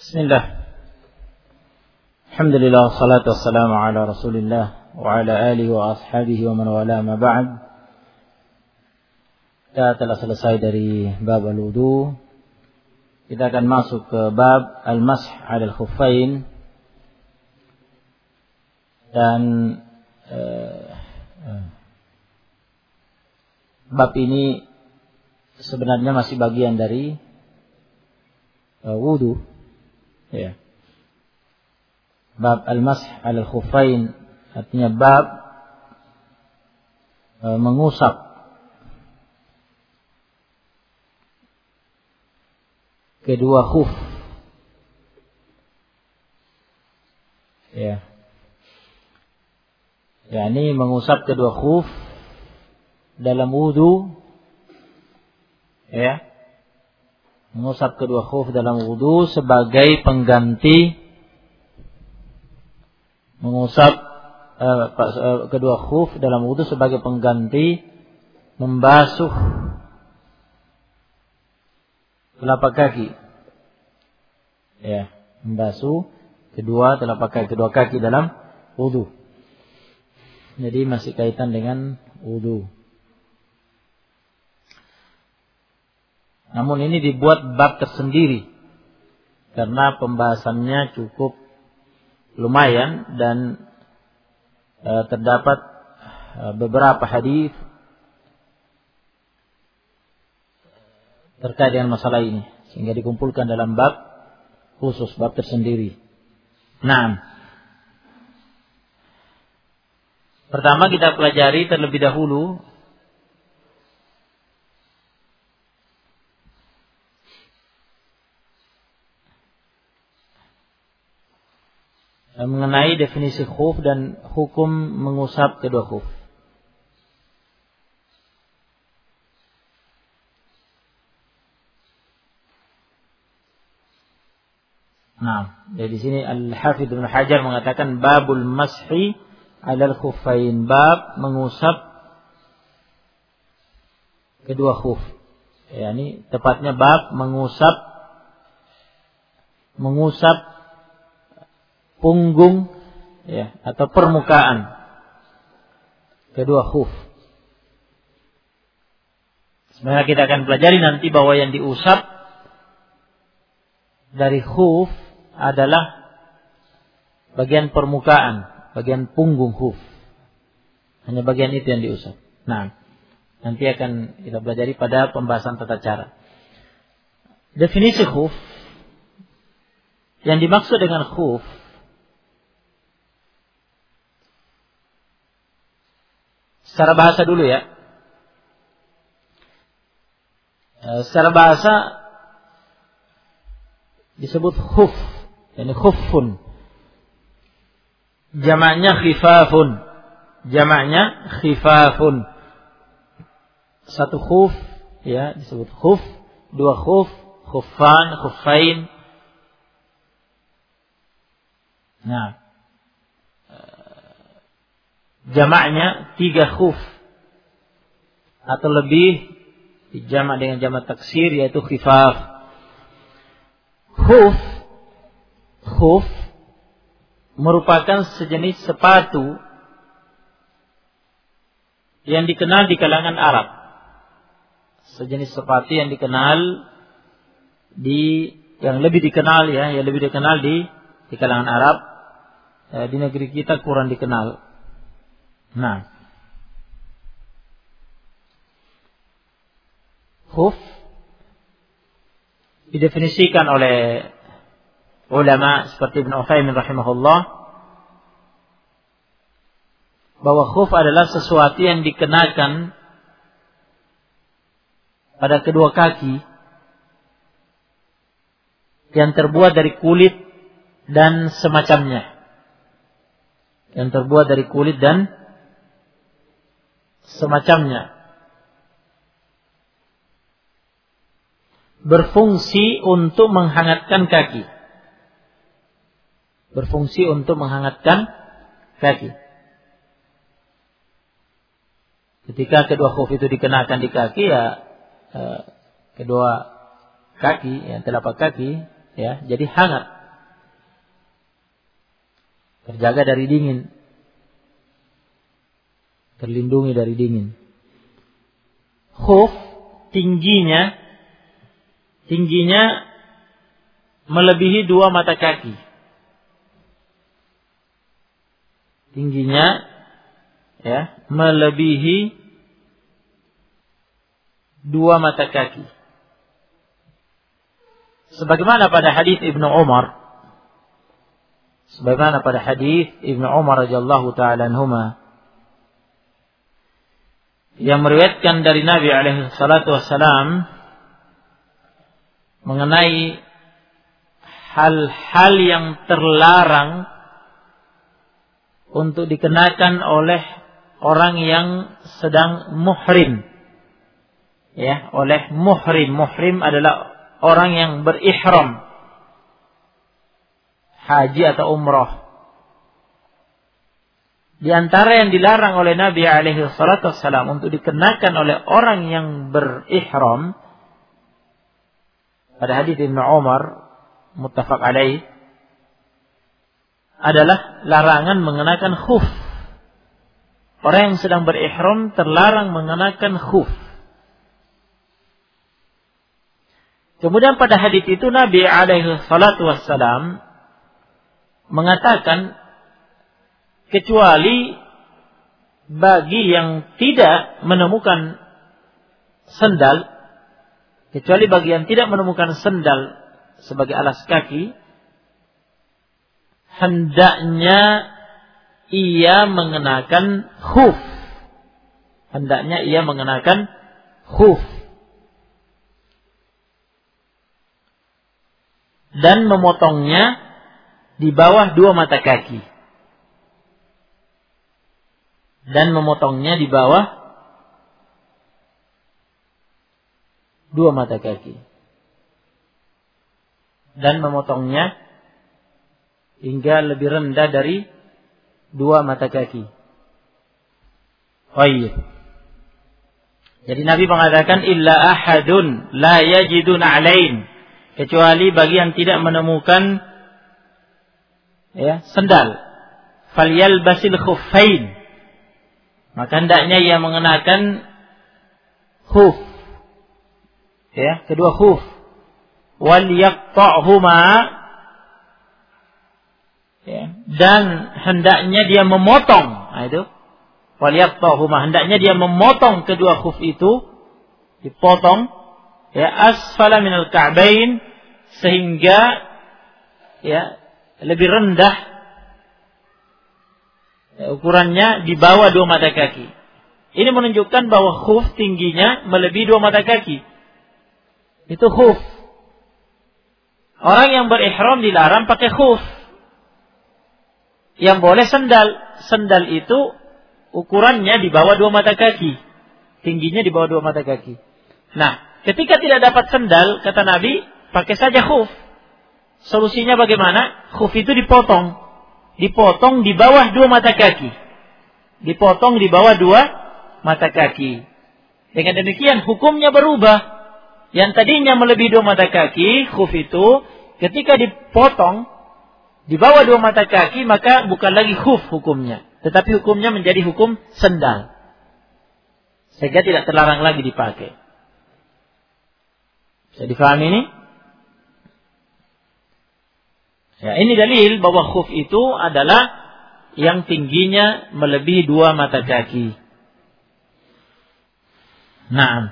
Bismillah. Alhamdulillah, salatu wassalamu ala Rasulillah wa ala alihi wa ashabihi wa man wala ma ba'd. Kita telah selesai dari bab al-wudu. Kita akan masuk ke bab al-mash 'ala al-khuffain. Dan bab ini sebenarnya masih bagian dari wudu. Ya. Bab al-mash 'ala al-khuffain artinya bab mengusap kedua khuf. Ya. yakni mengusap kedua khuf dalam wudu. Ya. Mengusap kedua khuf dalam wudu sebagai pengganti mengusap kedua khuf dalam wudu sebagai pengganti membasuh telapak kaki. Ya, membasuh kedua kaki dalam wudu. Jadi masih kaitan dengan wudu. Namun ini dibuat bab tersendiri karena pembahasannya cukup lumayan dan terdapat beberapa hadis terkait dengan masalah ini sehingga dikumpulkan dalam bab khusus, bab tersendiri. Nah, pertama kita pelajari terlebih dahulu mengenai definisi khuf dan hukum mengusap kedua khuf. Nah, dari sini Al-Hafidz Ibnu Hajar mengatakan babul mashi 'alal khuffain, bab mengusap kedua khuf. Ya, ini tepatnya bab mengusap punggung, ya, atau permukaan kedua khuf. Sebenarnya kita akan pelajari nanti bahwa yang diusap dari khuf adalah bagian permukaan, bagian punggung khuf. Hanya bagian itu yang diusap. Nah, nanti akan kita pelajari pada pembahasan tata cara. Definisi khuf, yang dimaksud dengan khuf secara bahasa dulu ya. Secara bahasa disebut khuf, yani khuffun. Jamaknya khifafun. Satu khuf ya disebut khuf, dua khuf, khuffan, khuffain. Nah, jamaknya 3 khuf atau lebih, dijamak dengan jamak taksir yaitu khifaf. Khuf merupakan sejenis sepatu yang dikenal di kalangan Arab. Sejenis sepatu yang dikenal yang lebih dikenal di kalangan Arab. Di negeri kita kurang dikenal. Nah, khuf didefinisikan oleh ulama seperti Ibnu Utsaimin rahimahullah bahwa khuf adalah sesuatu yang dikenakan pada kedua kaki yang terbuat dari kulit dan semacamnya. Berfungsi untuk menghangatkan kaki. Ketika kedua khuf itu dikenakan di kaki, ya kedua kaki, ya telapak kaki, ya jadi hangat. terjaga dari dingin, terlindungi dari dingin. Khuf tingginya melebihi 2 mata kaki. Tingginya melebihi 2 mata kaki. Sebagaimana pada hadis Ibnu Umar. Radhiyallahu taala anhuma yang meriwayatkan dari Nabi alaihi salatu wassalam mengenai hal-hal yang terlarang untuk dikenakan oleh orang yang sedang muhrim. Ya, oleh muhrim. Muhrim adalah orang yang berihram haji atau umrah. Di antara yang dilarang oleh Nabi alaihi salatu wassalam untuk dikenakan oleh orang yang berihram pada hadis Ibnu Umar muttafaq alaih adalah larangan mengenakan khuf. Orang yang sedang berihram terlarang mengenakan khuf. Kemudian pada hadis itu Nabi alaihi salatu wassalam mengatakan kecuali bagi yang tidak menemukan sendal, sebagai alas kaki, hendaknya ia mengenakan khuf. Dan memotongnya di bawah 2 mata kaki. Dan memotongnya hingga lebih rendah dari 2 mata kaki. Baik. Jadi Nabi mengatakan illa ahadun la yajidun alain, kecuali bagi yang tidak menemukan sendal. Falyalbasil khuffain, maka hendaknya ia mengenakan khuf, kedua khuf. Wal yaqta'huma, dan hendaknya dia memotong. Itu wal yaqta'huma, hendaknya dia memotong kedua khuf itu, dipotong asfala minal ka'bain, sehingga lebih rendah ukurannya di bawah 2 mata kaki. Ini menunjukkan bahwa khuf tingginya melebihi 2 mata kaki. Itu khuf. Orang yang berihram dilarang pakai khuf. Yang boleh sendal. Sendal itu ukurannya di bawah 2 mata kaki. Tingginya di bawah 2 mata kaki. Nah, ketika tidak dapat sendal, kata Nabi, pakai saja khuf. Solusinya bagaimana? Khuf itu dipotong di bawah 2 mata kaki. Dengan demikian hukumnya berubah. Yang tadinya melebihi 2 mata kaki, khuf itu ketika dipotong di bawah 2 mata kaki, maka bukan lagi khuf hukumnya, tetapi hukumnya menjadi hukum sendal. Sehingga tidak terlarang lagi dipakai. Bisa difahami ini? Ya, ini dalil bahwa khuf itu adalah yang tingginya melebihi 2 mata kaki. Nah,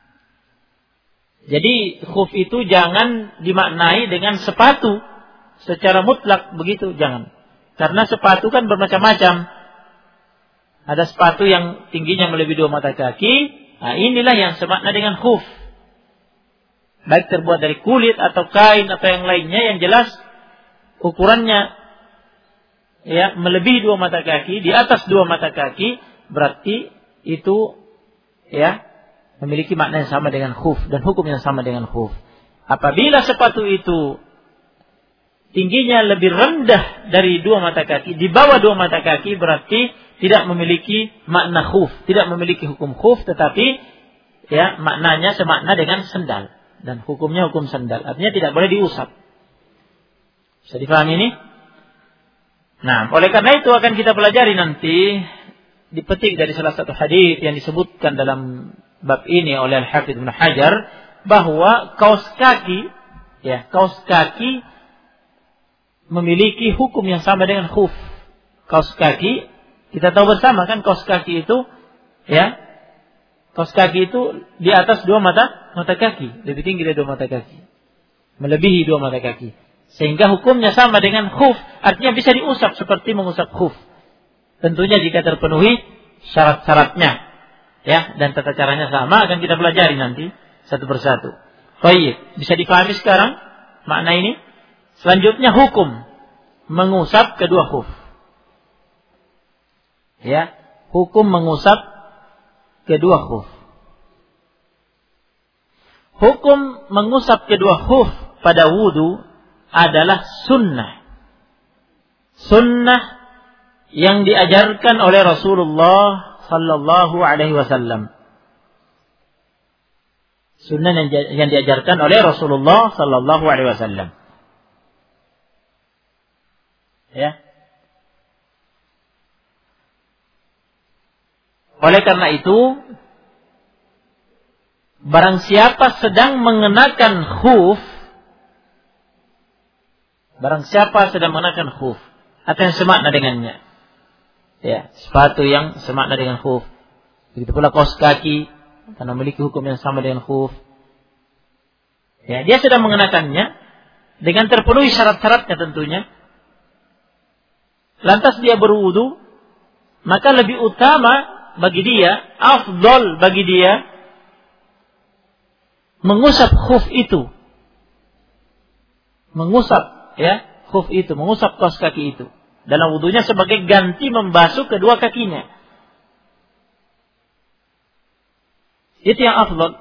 jadi khuf itu jangan dimaknai dengan sepatu secara mutlak begitu, jangan. Karena sepatu kan bermacam-macam. Ada sepatu yang tingginya melebihi 2 mata kaki. Nah, inilah yang semakna dengan khuf. Baik terbuat dari kulit atau kain atau yang lainnya, yang jelas ukurannya melebihi 2 mata kaki, di atas 2 mata kaki, berarti itu memiliki makna yang sama dengan khuf dan hukum yang sama dengan khuf. Apabila sepatu itu tingginya lebih rendah dari 2 mata kaki, di bawah 2 mata kaki, berarti tidak memiliki makna khuf, tidak memiliki hukum khuf, tetapi maknanya semakna dengan sendal dan hukumnya hukum sendal. Artinya tidak boleh diusap. Bisa difahami ini? Nah, oleh karena itu akan kita pelajari nanti, dipetik dari salah satu hadis yang disebutkan dalam bab ini oleh Al-Hafidz Ibnu Hajar, bahwa kaos kaki memiliki hukum yang sama dengan khuf. Kaos kaki, kita tahu bersama kan, kaos kaki itu di atas 2 mata kaki, lebih tinggi dari 2 mata kaki, melebihi 2 mata kaki, sehingga hukumnya sama dengan khuf, artinya bisa diusap seperti mengusap khuf. Tentunya jika terpenuhi syarat-syaratnya, dan tata caranya sama, akan kita pelajari nanti satu persatu. Baik, bisa dipahami sekarang makna ini? Selanjutnya hukum mengusap kedua khuf. Hukum mengusap kedua khuf. Hukum mengusap kedua khuf pada wudu adalah sunnah. Sunnah yang diajarkan oleh Rasulullah sallallahu alaihi wasallam. Sunnah yang diajarkan oleh Rasulullah sallallahu alaihi wasallam. Oleh karena itu, barang siapa sedang mengenakan khuf, atau yang semakna dengannya, sepatu yang semakna dengan khuf, begitu pula kaos kaki, karena memiliki hukum yang sama dengan khuf, dia sedang mengenakannya dengan terpenuhi syarat-syaratnya tentunya, lantas dia berwudu, maka lebih utama bagi dia, afdol bagi dia, mengusap khuf itu. Mengusap kaos kaki itu dalam wudunya sebagai ganti membasuh kedua kakinya. Itu yang afdol,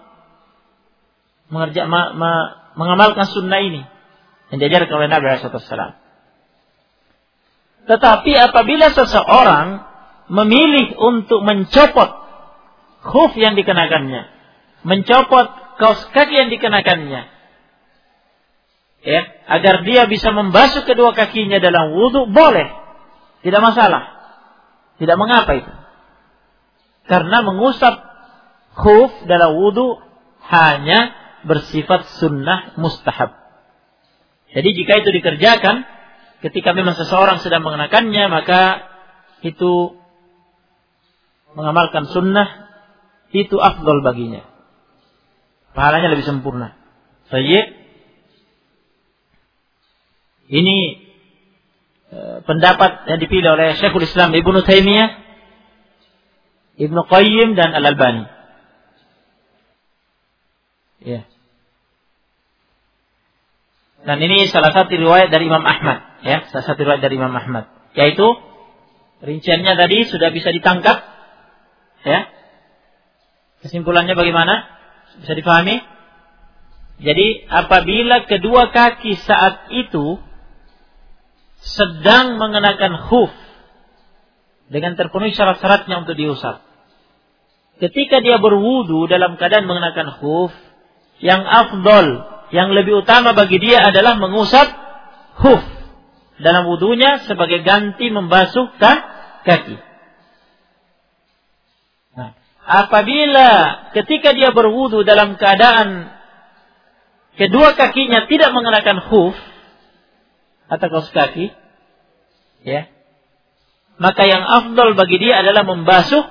mengamalkan sunnah ini yang diajarkan oleh Nabi SAW. Tetapi apabila seseorang memilih untuk mencopot khuf yang dikenakannya, mencopot kaos kaki yang dikenakannya, agar dia bisa membasuh kedua kakinya dalam wudu, boleh, tidak masalah, tidak mengapa itu, karena mengusap khuf dalam wudu hanya bersifat sunnah mustahab. Jadi jika itu dikerjakan ketika memang seseorang sedang mengenakannya, maka itu mengamalkan sunnah, itu afdol baginya, pahalanya lebih sempurna. Ini pendapat yang dipilih oleh Syekhul Islam Ibnu Taimiyah, Ibnu Qayyim dan Al-Albani. Dan ini salah satu riwayat dari Imam Ahmad, yaitu rinciannya tadi sudah bisa ditangkap. Kesimpulannya bagaimana? Bisa dipahami? Jadi apabila kedua kaki saat itu sedang mengenakan khuf dengan terpenuhi syarat-syaratnya untuk diusap, ketika dia berwudu dalam keadaan mengenakan khuf, yang afdol, yang lebih utama bagi dia adalah mengusap khuf dalam wudunya sebagai ganti membasuh kaki. Apabila ketika dia berwudu dalam keadaan kedua kakinya tidak mengenakan khuf atau kaos kaki, maka yang afdal bagi dia adalah membasuh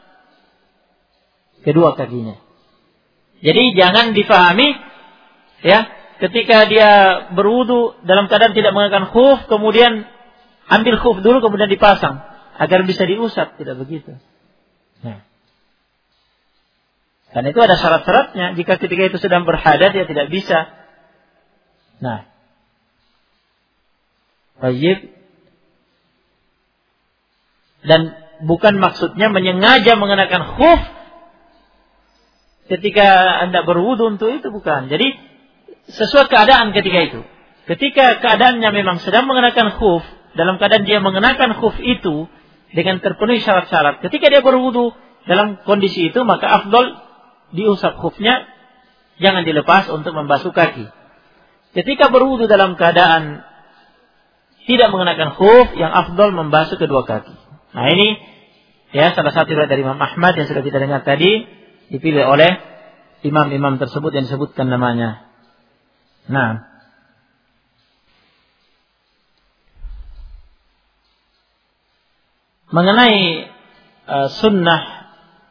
kedua kakinya. Jadi jangan difahami, ketika dia berwudu dalam keadaan tidak mengenakan khuf, kemudian ambil khuf dulu kemudian dipasang agar bisa diusap, tidak begitu. Dan itu ada syarat-syaratnya. Jika ketika itu sedang berhadas, dia tidak bisa. Baik. Dan bukan maksudnya menyengaja mengenakan khuf ketika Anda berwudu untuk itu, bukan. Jadi sesuai keadaan ketika itu. Ketika keadaannya memang sedang mengenakan khuf, dalam keadaan dia mengenakan khuf itu dengan terpenuhi syarat-syarat, ketika dia berwudu dalam kondisi itu, maka afdol diusap khufnya, jangan dilepas untuk membasuh kaki. Ketika berwudu dalam keadaan tidak mengenakan khuf, yang afdal membasuh kedua kaki. Nah ini ya salah satu dari Imam Ahmad yang sudah kita dengar tadi, dipilih oleh imam-imam tersebut yang disebutkan namanya. Nah, mengenai sunnah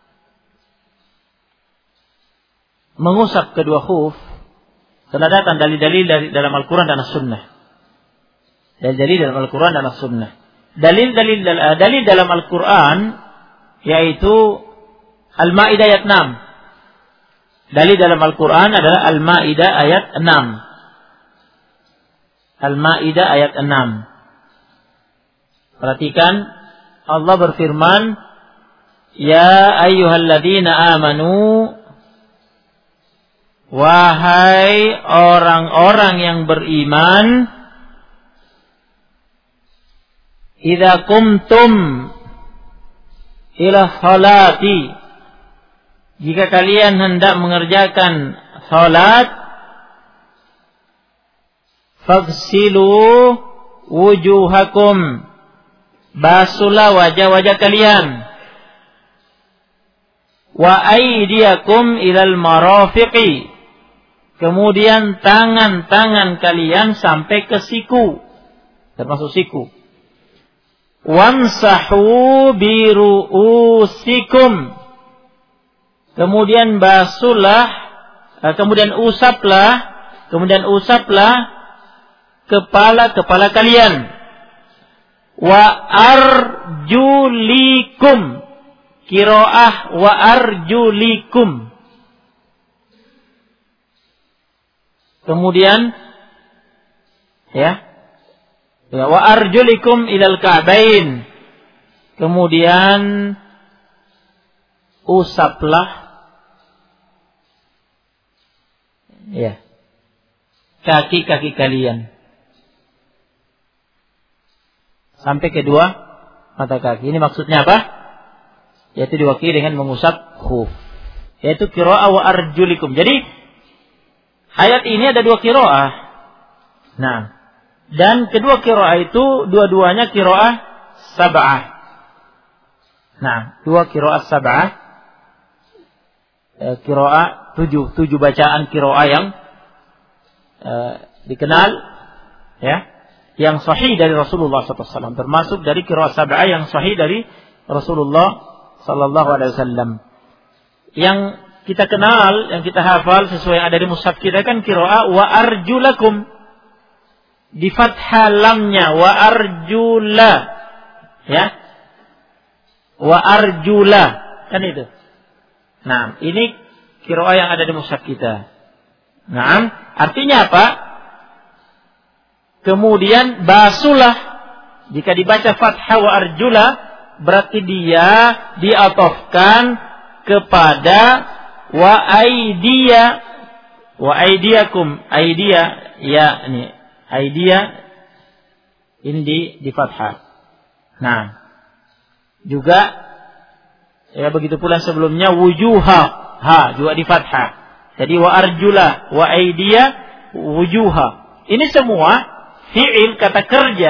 mengusap kedua khuf, telah datang dalil-dalil dari dalam Al-Quran dan As-Sunnah. Dalil-dalil dalam Al-Quran dan As-Sunnah. Dalil dalam Al-Quran yaitu Al-Maidah ayat 6. Dalil dalam Al-Quran adalah Al-Maidah ayat 6. Al-Maidah ayat 6. Perhatikan, Allah berfirman, Ya ayyuhalladzina amanu, wahai orang-orang yang beriman, idza qumtum ila sholati, jika kalian hendak mengerjakan salat, faghsilu wujuhakum, basuhlah wajah-wajah kalian, wa aydiyakum ilal marafiqi, kemudian tangan-tangan kalian sampai ke siku, termasuk siku. Wamsahu biru'usikum, kemudian basuhlah, kemudian usaplah kepala kalian. Wa arjulikum, qiraah wa arjulikum. Kemudian wa arjulikum ilal ka'bain, kemudian usaplah kaki-kaki kalian sampai kedua mata kaki. Ini maksudnya apa? Yaitu diwakili dengan mengusap khuf, yaitu qiraah wa arjulikum. Jadi ayat ini ada dua qiraah. Nah, dan kedua qiraah itu dua-duanya qiraah sab'ah. Nah, dua qiraah sab'ah, qiraah tujuh bacaan qiraah yang dikenal yang sahih dari Rasulullah SAW, termasuk dari qiraah sab'ah yang sahih dari Rasulullah SAW. Yang kita kenal, yang kita hafal sesuai yang ada di mushaf kita kan qiraah wa arjulakum, di fathah lamnya, wa arjula, wa arjula, kan itu. Nah, ini qiraah yang ada di mushaf kita. Nah, artinya apa? Kemudian basuhlah, jika dibaca fathah wa arjula, berarti dia diatofkan kepada wa aidiyakum, aidia ini di fathah. Nah, juga begitu pula sebelumnya wujuha, juga di fathah. Jadi wa arjula wa aidia wujuha. Ini semua fi'il, kata kerja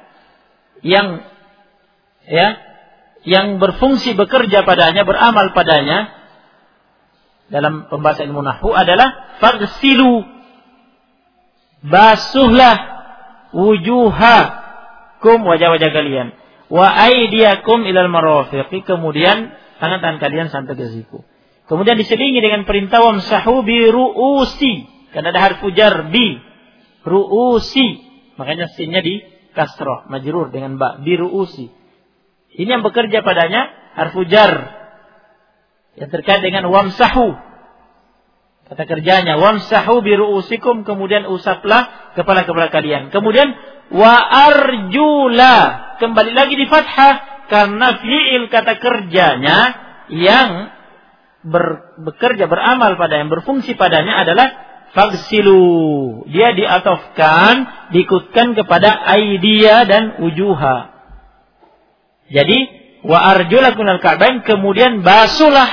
yang berfungsi bekerja padanya, beramal padanya dalam pembahasan ilmu nahwu adalah faghsilu, basuhlah wujuhakum, wajah-wajah kalian, wa aydiyakum ilal marafiqi, kemudian tangan-tangan kalian sampai ke siku. Kemudian diselingi dengan perintah wamsahu bi ru'usi, karena ada harfu jar bi ru'usi, makanya sinnya di kasrah, majrur dengan ba, bi ru'usi. Ini yang bekerja padanya harfu jar yang terkait dengan wamsahu. Kata kerjanya wamsahu bi ru'usikum, kemudian usaplah kepala-kepala kalian. Kemudian wa arjula, kembali lagi di fathah karena fi'il kata kerjanya yang bekerja, beramal pada, yang berfungsi padanya adalah faghsilu. Dia diatofkan, diikutkan kepada aidia dan wujuha. Jadi wa arjulakum al ka'bain, kemudian basuhlah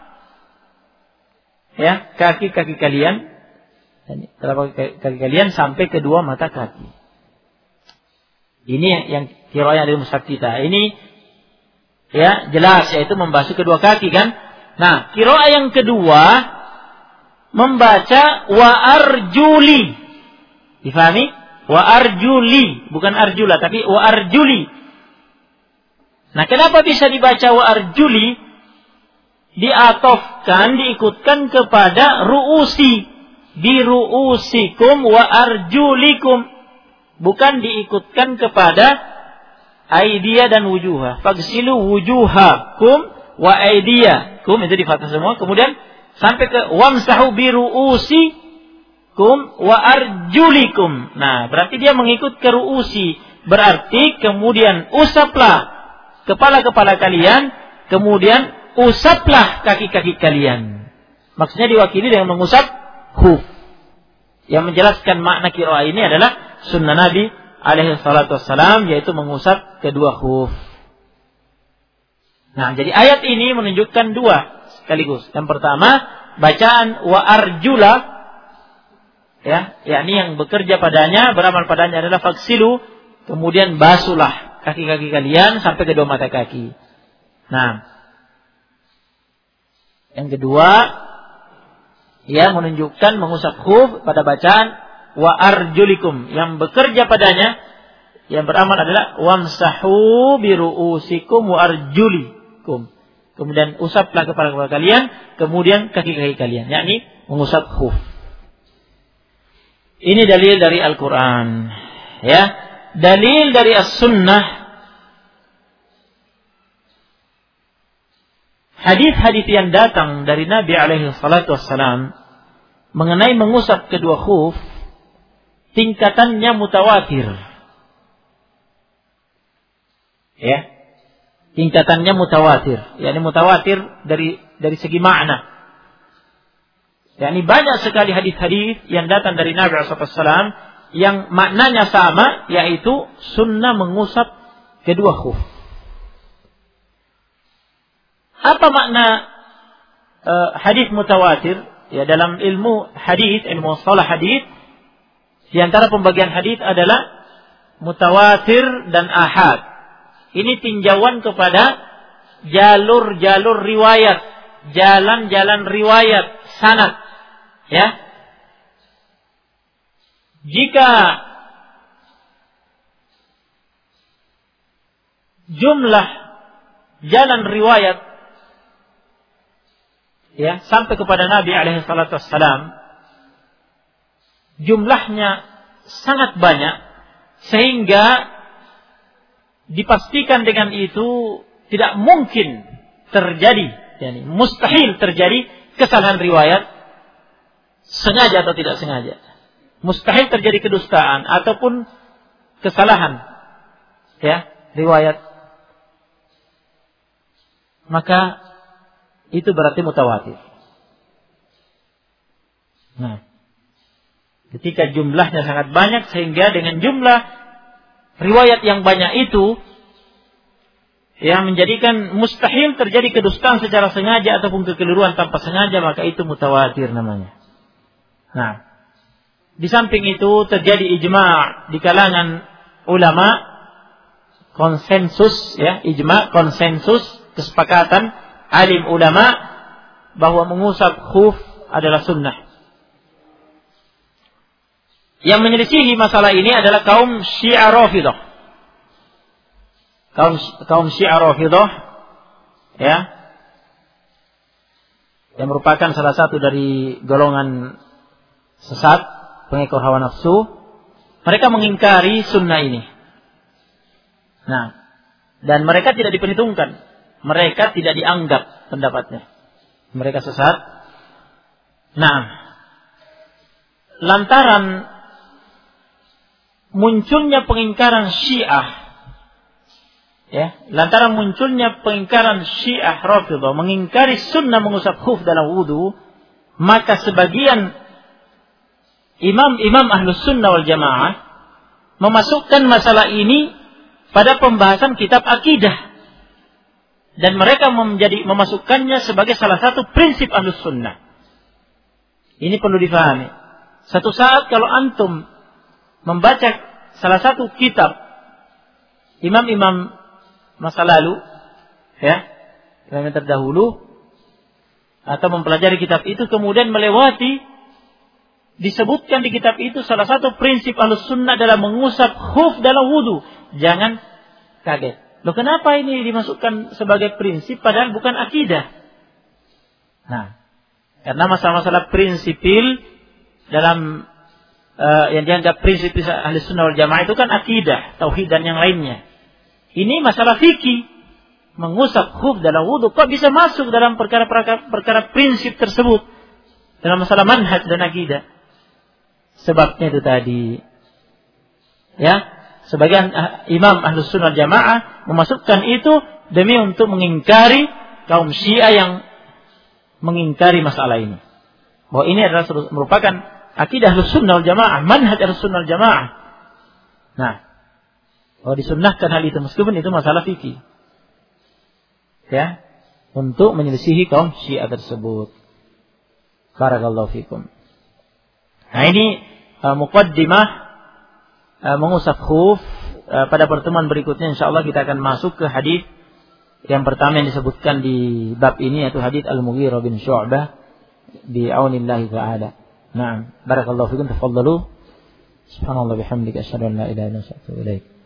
kaki-kaki kalian, kaki kalian sampai kedua mata kaki. Ini yang qiraah dari mushaf kita. Ini ya jelas, yaitu membasuh kedua kaki kan. Nah, qiraah yang kedua membaca wa arjuli. Difahami? Wa arjuli, bukan arjula tapi wa arjuli. Nah, kenapa bisa dibaca wa arjuli? Diatofkan, diikutkan kepada ru'usi. Bi ru'usikum wa arjulikum. Bukan diikutkan kepada aidia dan wujuha. Fagsilu wujuhakum wa aidiyakum. Itu di fathah semua. Kemudian sampai ke wamsahu bi ru'usikum wa arjulikum. Nah, berarti dia mengikut ke ru'usi. Berarti kemudian usaplah kepala-kepala kalian, kemudian usaplah kaki-kaki kalian. Maksudnya diwakili dengan mengusap khuf. Yang menjelaskan makna qiraah ini adalah sunnah Nabi alaihi salatu wassalam, yaitu mengusap kedua khuf. Nah, jadi ayat ini menunjukkan dua sekaligus. Yang pertama, bacaan wa arjula, ya, yakni yang bekerja padanya, beramal padanya adalah faksilu, kemudian basuhlah kaki-kaki kalian sampai kedua mata kaki. Nah, yang kedua, ya, menunjukkan mengusap khuf pada bacaan wa arjulikum, yang bekerja padanya, yang beramal adalah wamsahu bi ru'usikum wa arjulikum. Kemudian usaplah kepala kalian, kemudian kaki-kaki kalian, yakni mengusap khuf. Ini dalil dari Al-Qur'an, ya. Dalil dari As-Sunnah, hadis-hadis yang datang dari Nabi alaihi salatu wassalam mengenai mengusap kedua khuf tingkatannya mutawatir. Ya. Tingkatannya mutawatir, yakni mutawatir dari segi makna. Yakni banyak sekali hadis-hadis yang datang dari Nabi sallallahu alaihi wasallam yang maknanya sama, yaitu sunnah mengusap kedua khuf. Apa makna hadis mutawatir? Ya, dalam ilmu hadis, ilmu shalah hadis, di antara pembagian hadis adalah mutawatir dan ahad. Ini tinjauan kepada jalur-jalur riwayat, jalan-jalan riwayat, sanad. Ya. Jika jumlah jalan riwayat, ya, sampai kepada Nabi alaihi salatu wassalam, jumlahnya sangat banyak, sehingga dipastikan dengan itu tidak mungkin terjadi, yani mustahil terjadi kesalahan riwayat, sengaja atau tidak sengaja. Mustahil terjadi kedustaan ataupun kesalahan, ya, riwayat. Maka itu berarti mutawatir. Nah, ketika jumlahnya sangat banyak, sehingga dengan jumlah riwayat yang banyak itu, yang menjadikan mustahil terjadi kedustaan secara sengaja ataupun kekeliruan tanpa sengaja, maka itu mutawatir namanya. Nah, di samping itu terjadi ijma' di kalangan ulama, konsensus, ya, ijma', konsensus, kesepakatan alim ulama bahwa mengusap khuf adalah sunnah. Yang menyelisihi masalah ini adalah kaum Syiah Rafidhah. Kaum Syiah Rafidhah, ya, yang merupakan salah satu dari golongan sesat, pengekor hawa nafsu. Mereka mengingkari sunnah ini. Nah, dan mereka tidak diperhitungkan, mereka tidak dianggap pendapatnya. Mereka sesat. Nah, lantaran munculnya pengingkaran Syiah, ya, lantaran munculnya pengingkaran Syiah Rafidhah mengingkari sunnah mengusap khuf dalam wudu, maka sebagian imam-imam Ahlus Sunnah wal Jamaah memasukkan masalah ini pada pembahasan kitab akidah, dan mereka memasukkannya sebagai salah satu prinsip Ahlus Sunnah. Ini perlu difahami. Satu saat kalau antum membaca salah satu kitab imam-imam masa lalu, ya, imam yang terdahulu, atau mempelajari kitab itu kemudian melewati, disebutkan di kitab itu salah satu prinsip Ahlussunnah dalam mengusap khuf dalam wudu. Jangan kaget. Loh, kenapa ini dimasukkan sebagai prinsip padahal bukan akidah? Nah, karena masalah-masalah prinsipil dalam yang dianggap prinsip Ahlussunnah wal Jamaah itu kan akidah, tauhid dan yang lainnya. Ini masalah fikih. Mengusap khuf dalam wudu kok bisa masuk dalam perkara prinsip tersebut dalam masalah manhaj dan akidah? Sebabnya itu tadi, ya, sebagian imam Ahlussunnah wal Jamaah memasukkan itu demi untuk mengingkari kaum Syiah yang mengingkari masalah ini. Bahwa ini adalah merupakan akidah Ahlussunnah wal Jamaah, manhaj Ahlussunnah wal Jamaah. Nah, bahwa disunnahkan hal itu meskipun itu masalah fikih. Ya, untuk menyelisihi kaum Syiah tersebut. Barakallahu fikum. Nah, ini muqaddimah mengusap khuf. Pada pertemuan berikutnya insyaallah kita akan masuk ke hadis yang pertama yang disebutkan di bab ini, yaitu hadis Al-Mughirah bin Syu'bah bi aunillahi ta'ala. Nah, barakallahu fikum, tafadhalu. Subhanallah bihamdika asyhadu an la ilaha illa anta astaghfiruka wa atubu ilaik.